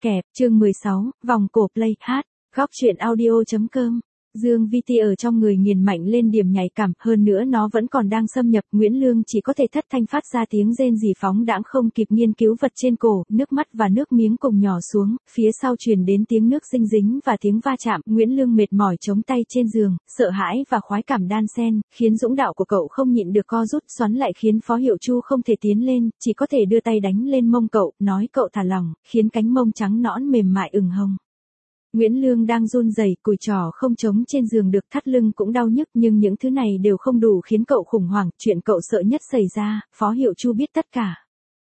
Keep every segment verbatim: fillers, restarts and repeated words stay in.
Kẹp, chương mười sáu, vòng cổ play, hát, góc truyện audio.com. Dương vê tê ở trong người nghiền mạnh lên điểm nhạy cảm, hơn nữa nó vẫn còn đang xâm nhập, Nguyễn Lương chỉ có thể thất thanh phát ra tiếng rên rỉ phóng đãng không kịp nghiên cứu vật trên cổ, nước mắt và nước miếng cùng nhỏ xuống, phía sau truyền đến tiếng nước dinh dính và tiếng va chạm, Nguyễn Lương mệt mỏi chống tay trên giường, sợ hãi và khoái cảm đan xen, khiến dũng đạo của cậu không nhịn được co rút, xoắn lại khiến Phó Hiệu Chu không thể tiến lên, chỉ có thể đưa tay đánh lên mông cậu, nói cậu thả lỏng, khiến cánh mông trắng nõn mềm mại ửng hồng. Nguyễn Lương đang run rẩy, cùi trỏ không chống trên giường được, thắt lưng cũng đau nhức, nhưng những thứ này đều không đủ khiến cậu khủng hoảng, chuyện cậu sợ nhất xảy ra, Phó Hiệu Chu biết tất cả.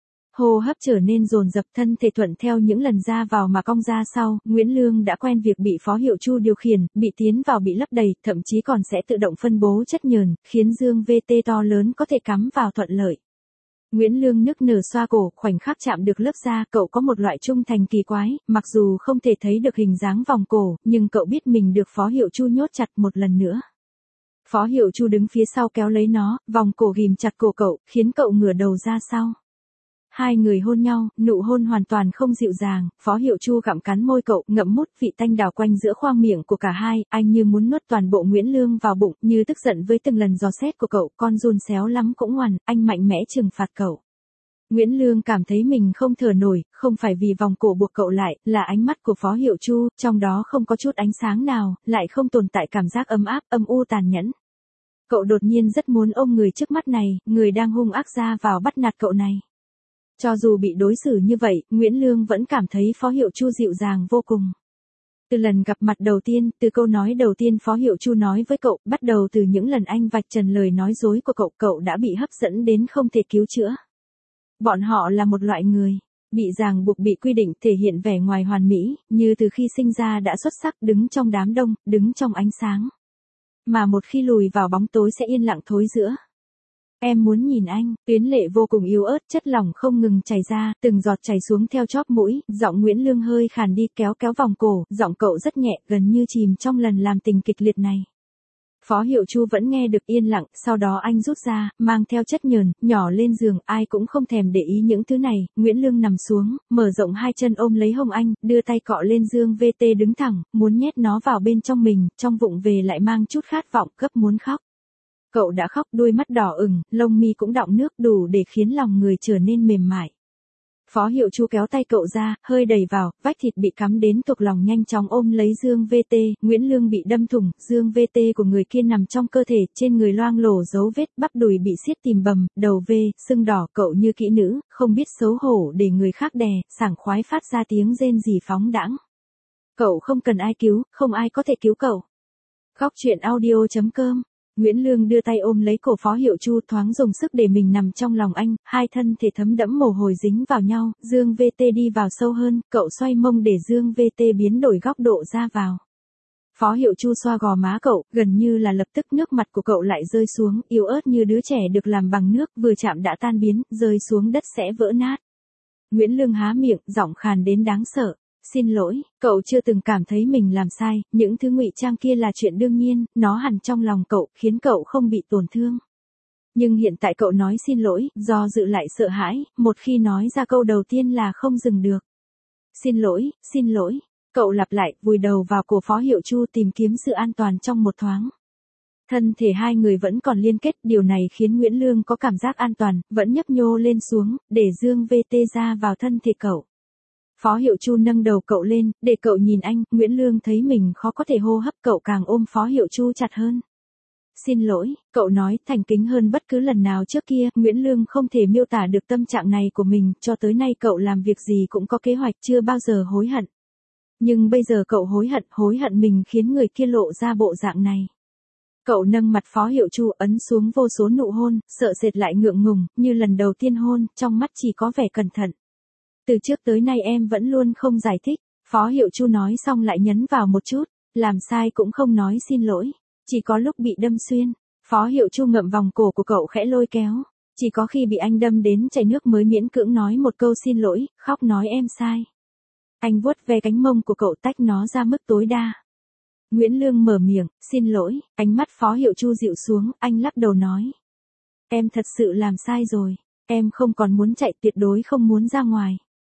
Hô hấp trở nên dồn dập, thân thể thuận theo những lần ra vào mà cong ra sau, Nguyễn Lương đã quen việc bị Phó Hiệu Chu điều khiển, bị tiến vào bị lấp đầy, thậm chí còn sẽ tự động phân bố chất nhờn, khiến dương vê tê to lớn có thể cắm vào thuận lợi. Nguyễn Lương nức nở xoa cổ, khoảnh khắc chạm được lớp da, cậu có một loại trung thành kỳ quái, mặc dù không thể thấy được hình dáng vòng cổ, nhưng cậu biết mình được Phó Hiệu Chu nhốt chặt một lần nữa. Phó Hiệu Chu đứng phía sau kéo lấy nó, vòng cổ ghìm chặt cổ cậu, khiến cậu ngửa đầu ra sau. Hai người hôn nhau, nụ hôn hoàn toàn không dịu dàng, Phó Hiệu Chu gặm cắn môi cậu, ngậm mút vị tanh đào quanh giữa khoang miệng của cả hai, anh như muốn nuốt toàn bộ Nguyễn Lương vào bụng, như tức giận với từng lần dò xét của cậu, con run xéo lắm cũng ngoằn, anh mạnh mẽ trừng phạt cậu. Nguyễn Lương cảm thấy mình không thở nổi, không phải vì vòng cổ buộc cậu lại, là ánh mắt của Phó Hiệu Chu, trong đó không có chút ánh sáng nào, lại không tồn tại cảm giác ấm áp, âm u tàn nhẫn. Cậu đột nhiên rất muốn ôm người trước mắt này, người đang hung ác ra vào bắt nạt cậu này. Cho dù bị đối xử như vậy, Nguyễn Lương vẫn cảm thấy Phó Hiệu Chu dịu dàng vô cùng. Từ lần gặp mặt đầu tiên, từ câu nói đầu tiên Phó Hiệu Chu nói với cậu, bắt đầu từ những lần anh vạch trần lời nói dối của cậu, cậu đã bị hấp dẫn đến không thể cứu chữa. Bọn họ là một loại người, bị ràng buộc, bị quy định, thể hiện vẻ ngoài hoàn mỹ, như từ khi sinh ra đã xuất sắc, đứng trong đám đông, đứng trong ánh sáng. Mà một khi lùi vào bóng tối sẽ yên lặng thối rữa. Em muốn nhìn anh, tuyến lệ vô cùng yếu ớt, chất lỏng không ngừng chảy ra, từng giọt chảy xuống theo chóp mũi, giọng Nguyễn Lương hơi khàn đi, kéo kéo vòng cổ, giọng cậu rất nhẹ, gần như chìm trong lần làm tình kịch liệt này. Phó Hiệu Chu vẫn nghe được, yên lặng, sau đó anh rút ra, mang theo chất nhờn, nhỏ lên giường, ai cũng không thèm để ý những thứ này, Nguyễn Lương nằm xuống, mở rộng hai chân ôm lấy hông anh, đưa tay cọ lên dương vê tê đứng thẳng, muốn nhét nó vào bên trong mình, trong vụng về lại mang chút khát vọng, gấp muốn khóc. Cậu đã khóc, đuôi mắt đỏ ửng, lông mi cũng đọng nước, đủ để khiến lòng người trở nên mềm mại. Phó Hiệu Chu kéo tay cậu ra, hơi đẩy vào, vách thịt bị cắm đến thuộc lòng nhanh chóng ôm lấy dương vê tê, Nguyễn Lương bị đâm thủng, dương vê tê của người kia nằm trong cơ thể, trên người loang lổ dấu vết, bắp đùi bị xiết tìm bầm, đầu vê, sưng đỏ, cậu như kỹ nữ, không biết xấu hổ để người khác đè, sảng khoái phát ra tiếng rên rỉ phóng đãng. Cậu không cần ai cứu, không ai có thể cứu cậu. Góc truyện audio.com. Nguyễn Lương đưa tay ôm lấy cổ Phó Hiệu Chu, thoáng dùng sức để mình nằm trong lòng anh, hai thân thể thấm đẫm mồ hôi dính vào nhau, dương vê tê đi vào sâu hơn, cậu xoay mông để dương vê tê biến đổi góc độ ra vào. Phó Hiệu Chu xoa gò má cậu, gần như là lập tức nước mặt của cậu lại rơi xuống, yếu ớt như đứa trẻ được làm bằng nước, vừa chạm đã tan biến, rơi xuống đất sẽ vỡ nát. Nguyễn Lương há miệng, giọng khàn đến đáng sợ. Xin lỗi, cậu chưa từng cảm thấy mình làm sai, những thứ ngụy trang kia là chuyện đương nhiên, nó hằn trong lòng cậu, khiến cậu không bị tổn thương. Nhưng hiện tại cậu nói xin lỗi, do dự lại sợ hãi, một khi nói ra câu đầu tiên là không dừng được. Xin lỗi, xin lỗi, cậu lặp lại, vùi đầu vào cổ Phó Hiệu Chu tìm kiếm sự an toàn trong một thoáng. Thân thể hai người vẫn còn liên kết, điều này khiến Nguyễn Lương có cảm giác an toàn, vẫn nhấp nhô lên xuống, để dương vê tê ra vào thân thể cậu. Phó Hiệu Chu nâng đầu cậu lên, để cậu nhìn anh, Nguyễn Lương thấy mình khó có thể hô hấp, cậu càng ôm Phó Hiệu Chu chặt hơn. Xin lỗi, cậu nói, thành kính hơn bất cứ lần nào trước kia, Nguyễn Lương không thể miêu tả được tâm trạng này của mình, cho tới nay cậu làm việc gì cũng có kế hoạch, chưa bao giờ hối hận. Nhưng bây giờ cậu hối hận, hối hận mình khiến người kia lộ ra bộ dạng này. Cậu nâng mặt Phó Hiệu Chu, ấn xuống vô số nụ hôn, sợ sệt lại ngượng ngùng, như lần đầu tiên hôn, trong mắt chỉ có vẻ cẩn thận. Từ trước tới nay em vẫn luôn không giải thích, Phó Hiệu Chu nói xong lại nhấn vào một chút, làm sai cũng không nói xin lỗi, chỉ có lúc bị đâm xuyên. Phó Hiệu Chu ngậm vòng cổ của cậu khẽ lôi kéo, chỉ có khi bị anh đâm đến chảy nước mới miễn cưỡng nói một câu xin lỗi, khóc nói em sai. Anh vuốt ve cánh mông của cậu, tách nó ra mức tối đa. Nguyễn Lương mở miệng, xin lỗi, ánh mắt Phó Hiệu Chu dịu xuống, anh lắc đầu nói. Em thật sự làm sai rồi, em không còn muốn chạy, tuyệt đối không muốn ra ngoài.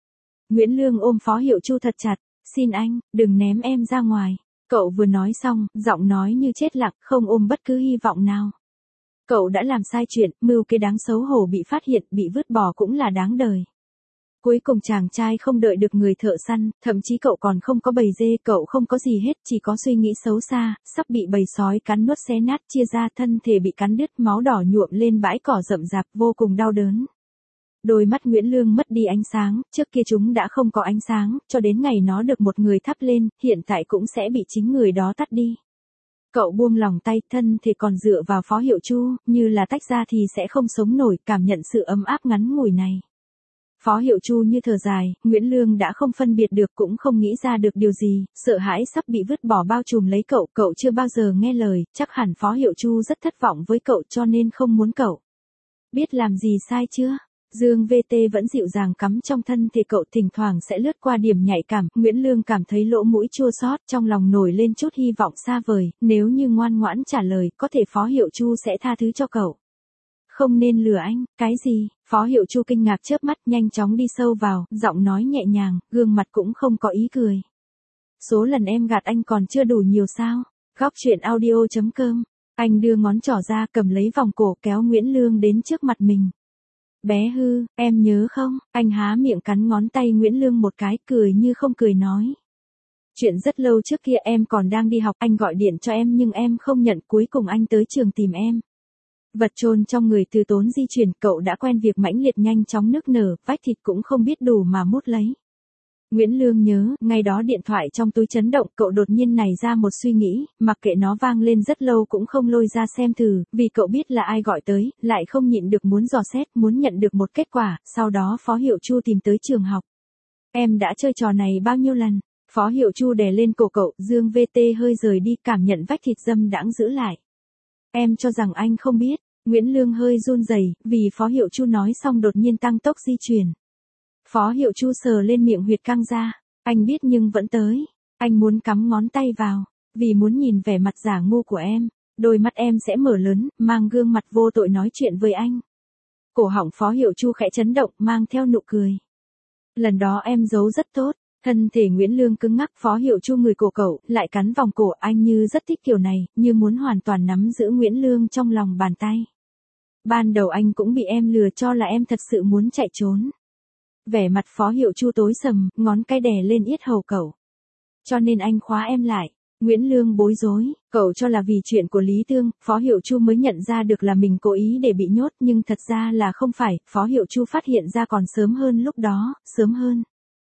Nguyễn Lương ôm Phó Hiệu Chu thật chặt, xin anh, đừng ném em ra ngoài. Cậu vừa nói xong, giọng nói như chết lặng, không ôm bất cứ hy vọng nào. Cậu đã làm sai chuyện, mưu kế đáng xấu hổ bị phát hiện, bị vứt bỏ cũng là đáng đời. Cuối cùng chàng trai không đợi được người thợ săn, thậm chí cậu còn không có bầy dê, cậu không có gì hết, chỉ có suy nghĩ xấu xa, sắp bị bầy sói cắn nuốt xé nát chia ra, thân thể bị cắn đứt, máu đỏ nhuộm lên bãi cỏ rậm rạp, vô cùng đau đớn. Đôi mắt Nguyễn Lương mất đi ánh sáng, trước kia chúng đã không có ánh sáng, cho đến ngày nó được một người thắp lên, hiện tại cũng sẽ bị chính người đó tắt đi. Cậu buông lòng tay, thân thì còn dựa vào Phó Hiệu Chu, như là tách ra thì sẽ không sống nổi, cảm nhận sự ấm áp ngắn ngủi này. Phó Hiệu Chu như thở dài, Nguyễn Lương đã không phân biệt được cũng không nghĩ ra được điều gì, sợ hãi sắp bị vứt bỏ bao trùm lấy cậu, cậu chưa bao giờ nghe lời, chắc hẳn Phó Hiệu Chu rất thất vọng với cậu cho nên không muốn cậu. Biết làm gì sai chưa? Dương vê tê vẫn dịu dàng cắm trong thân thể cậu, thỉnh thoảng sẽ lướt qua điểm nhạy cảm, Nguyễn Lương cảm thấy lỗ mũi chua xót, trong lòng nổi lên chút hy vọng xa vời, nếu như ngoan ngoãn trả lời, có thể Phó Hiệu Chu sẽ tha thứ cho cậu. Không nên lừa anh, cái gì? Phó Hiệu Chu kinh ngạc chớp mắt, nhanh chóng đi sâu vào, giọng nói nhẹ nhàng, gương mặt cũng không có ý cười. Số lần em gạt anh còn chưa đủ nhiều sao? Góc truyện audio chấm com. Anh đưa ngón trỏ ra, cầm lấy vòng cổ, kéo Nguyễn Lương đến trước mặt mình. Bé hư, em nhớ không? Anh há miệng cắn ngón tay Nguyễn Lương một cái, cười như không cười nói. Chuyện rất lâu trước kia em còn đang đi học, anh gọi điện cho em nhưng em không nhận, cuối cùng anh tới trường tìm em. Vật chôn trong người từ tốn di chuyển, cậu đã quen việc mãnh liệt nhanh chóng nức nở, vách thịt cũng không biết đủ mà mút lấy. Nguyễn Lương nhớ, ngày đó điện thoại trong túi chấn động, cậu đột nhiên nảy ra một suy nghĩ, mặc kệ nó vang lên rất lâu cũng không lôi ra xem thử, vì cậu biết là ai gọi tới, lại không nhịn được muốn dò xét, muốn nhận được một kết quả, sau đó Phó Hiệu Chu tìm tới trường học. Em đã chơi trò này bao nhiêu lần? Phó Hiệu Chu đè lên cổ cậu, Dương vê tê hơi rời đi, cảm nhận vách thịt dâm đãng giữ lại. Em cho rằng anh không biết. Nguyễn Lương hơi run rẩy, vì Phó Hiệu Chu nói xong đột nhiên tăng tốc di chuyển. Phó Hiệu Chu sờ lên miệng huyệt căng ra, anh biết nhưng vẫn tới. Anh muốn cắm ngón tay vào, vì muốn nhìn vẻ mặt giả ngu của em, đôi mắt em sẽ mở lớn, mang gương mặt vô tội nói chuyện với anh. Cổ họng Phó Hiệu Chu khẽ chấn động, mang theo nụ cười. Lần đó em giấu rất tốt. Thân thể Nguyễn Lương cứng ngắc, Phó Hiệu Chu người cổ cậu, lại cắn vòng cổ, anh như rất thích kiểu này, như muốn hoàn toàn nắm giữ Nguyễn Lương trong lòng bàn tay. Ban đầu anh cũng bị em lừa cho là em thật sự muốn chạy trốn. Vẻ mặt Phó Hiệu Chu tối sầm, ngón cái đè lên yết hầu cậu. Cho nên anh khóa em lại. Nguyễn Lương bối rối, cậu cho là vì chuyện của Lý Tương, Phó Hiệu Chu mới nhận ra được là mình cố ý để bị nhốt, nhưng thật ra là không phải, Phó Hiệu Chu phát hiện ra còn sớm hơn lúc đó, sớm hơn.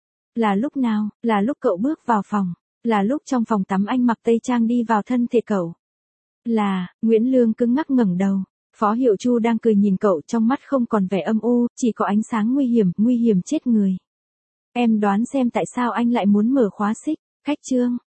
Là lúc nào? Là lúc cậu bước vào phòng. Là lúc trong phòng tắm anh mặc tây trang đi vào thân thể cậu. Là, Nguyễn Lương cứng ngắc ngẩng đầu. Phó Hiệu Chu đang cười nhìn cậu, trong mắt không còn vẻ âm u, chỉ có ánh sáng nguy hiểm, nguy hiểm chết người. Em đoán xem tại sao anh lại muốn mở khóa xích. Khách trương,